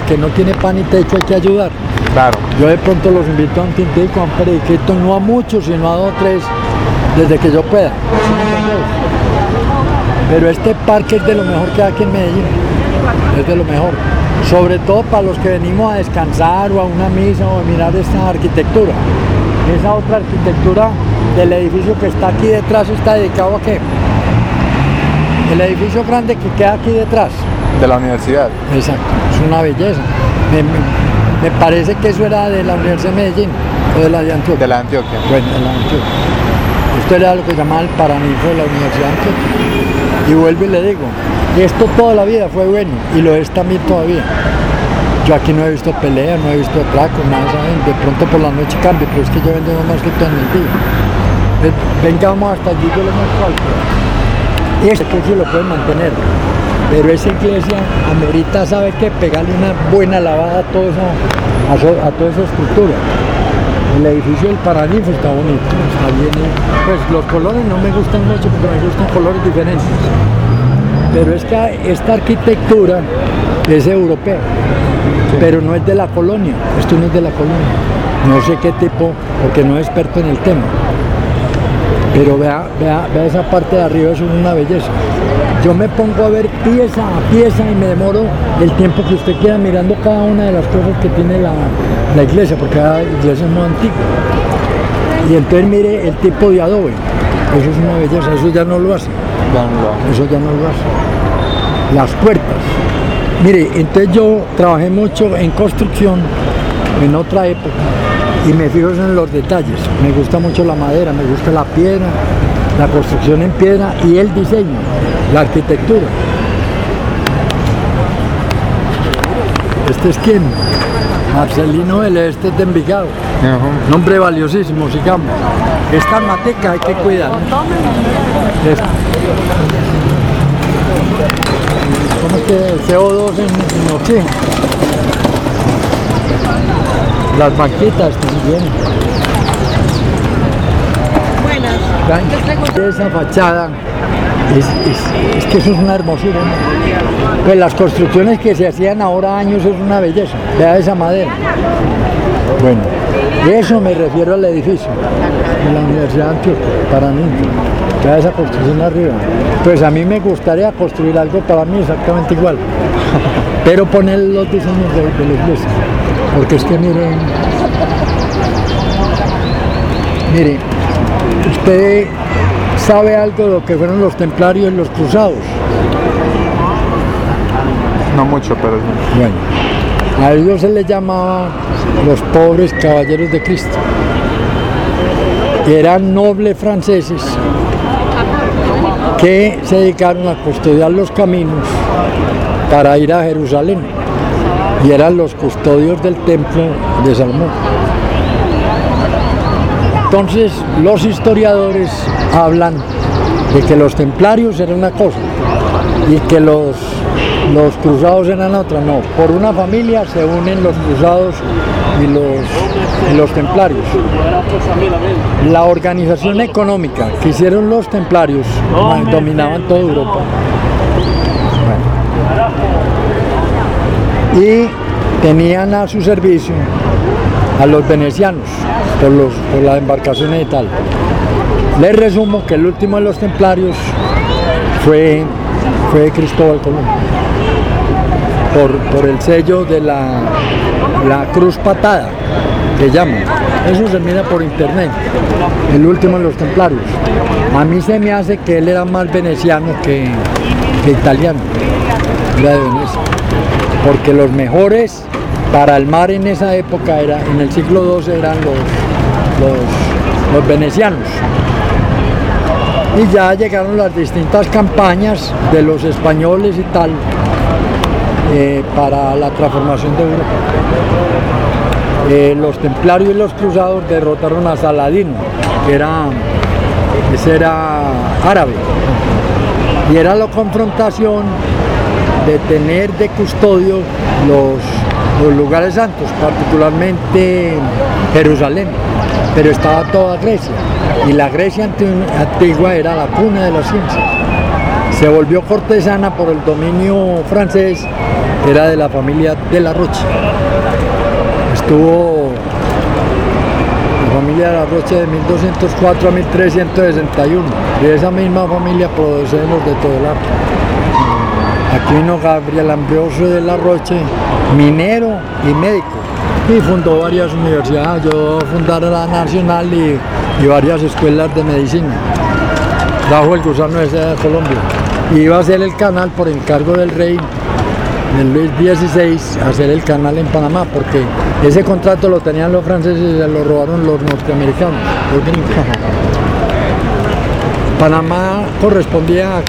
que no tiene pan y techo hay que ayudar. Claro. Yo de pronto los invito a un tintico, a un periquito, no a muchos, sino a 2 o 3, desde que yo pueda. Pero este parque es de lo mejor que hay aquí en Medellín, es de lo mejor. Sobre todo para los que venimos a descansar o a una misa o a mirar esta arquitectura. Esa otra arquitectura del edificio que está aquí detrás está dedicado a qué? El edificio grande que queda aquí detrás. De la universidad. Exacto, es una belleza. Me parece que eso era de la Universidad de Medellín o de la de Antioquia. De la Antioquia. Bueno, de la Antioquia. Esto era lo que llamaba el paraninfo de la Universidad de Antioquia. Y vuelvo y le digo, esto toda la vida fue bueno y lo es también todavía. Yo aquí no he visto peleas, no he visto atracos, nada, ¿saben? De pronto por la noche cambia, pero es que yo vendo más que todo en el día. Venga, vamos hasta allí, yo lo muestro algo. Este que sí lo pueden mantener, pero esa iglesia amerita, ¿sabe qué? Pegarle una buena lavada a toda esa estructura. El edificio del Paraninfo está bonito, está bien. Pues los colores no me gustan mucho porque me gustan colores diferentes. Pero es que esta arquitectura es europea, pero no es de la colonia. Esto no es de la colonia. No sé qué tipo, porque no es experto en el tema. Pero vea esa parte de arriba, eso es una belleza. Yo me pongo a ver pieza a pieza y me demoro el tiempo que usted quiera mirando cada una de las cosas que tiene la iglesia, porque cada iglesia es muy antigua. Y entonces mire el tipo de adobe, eso es una belleza, eso ya no lo hace. Eso ya no lo hace. Las puertas. Mire, entonces yo trabajé mucho en construcción en otra época. Y me fijo en los detalles, me gusta mucho la madera, me gusta la piedra, la construcción en piedra y el diseño, la arquitectura. ¿Este es quién? Marcelino L. Este es de Envigado. Nombre valiosísimo, sigamos. Esta mateca hay que cuidar. ¿Cómo es que el CO2 en oxígeno? Las banquitas también. Buenas. Esa fachada es que eso es una hermosura, ¿no? Pues las construcciones que se hacían ahora años es una belleza. Vea esa madera. Bueno, de eso me refiero al edificio de la Universidad de Antioquia, para mí. Vea esa construcción arriba. Pues a mí me gustaría construir algo para mí exactamente igual, pero poner los diseños de la iglesia. Porque es que mire, usted sabe algo de lo que fueron los templarios y los cruzados. No mucho, pero sí. Bueno, a ellos se les llamaba los pobres caballeros de Cristo. Eran nobles franceses que se dedicaron a custodiar los caminos para ir a Jerusalén. Y eran los custodios del templo de Salomón. Entonces los historiadores hablan de que los templarios eran una cosa y que los cruzados eran otra. No, por una familia se unen los cruzados y los templarios. La organización económica que hicieron los templarios dominaban toda Europa. Y tenían a su servicio a los venecianos por las embarcaciones y tal. Les resumo que el último de los templarios fue Cristóbal Colón, por el sello de la cruz patada, que llaman. Eso se mira por internet, el último de los templarios. A mí se me hace que él era más veneciano que italiano, era de Venecia. Porque los mejores para el mar en esa época, en el siglo XII, eran los venecianos. Y ya llegaron las distintas campañas de los españoles y tal, para la transformación de Europa. Los templarios y los cruzados derrotaron a Saladino, ese era árabe, y era la confrontación de tener de custodio los lugares santos, particularmente Jerusalén, pero estaba toda Grecia, y la Grecia antigua era la cuna de la ciencia. Se volvió cortesana por el dominio francés, era de la familia de la Roche. Estuvo la familia de la Roche de 1204 a 1361, y esa misma familia produce los de todo el arte. Aquí vino Gabriel Ambrosio de la Roche, minero y médico, y fundó varias universidades. Yo fundé la Nacional y varias escuelas de medicina bajo el gusano ese de Colombia. Y iba a hacer el canal por encargo del rey, del Luis XVI, a hacer el canal en Panamá, porque ese contrato lo tenían los franceses y se lo robaron los norteamericanos, los gringos. Panamá correspondía a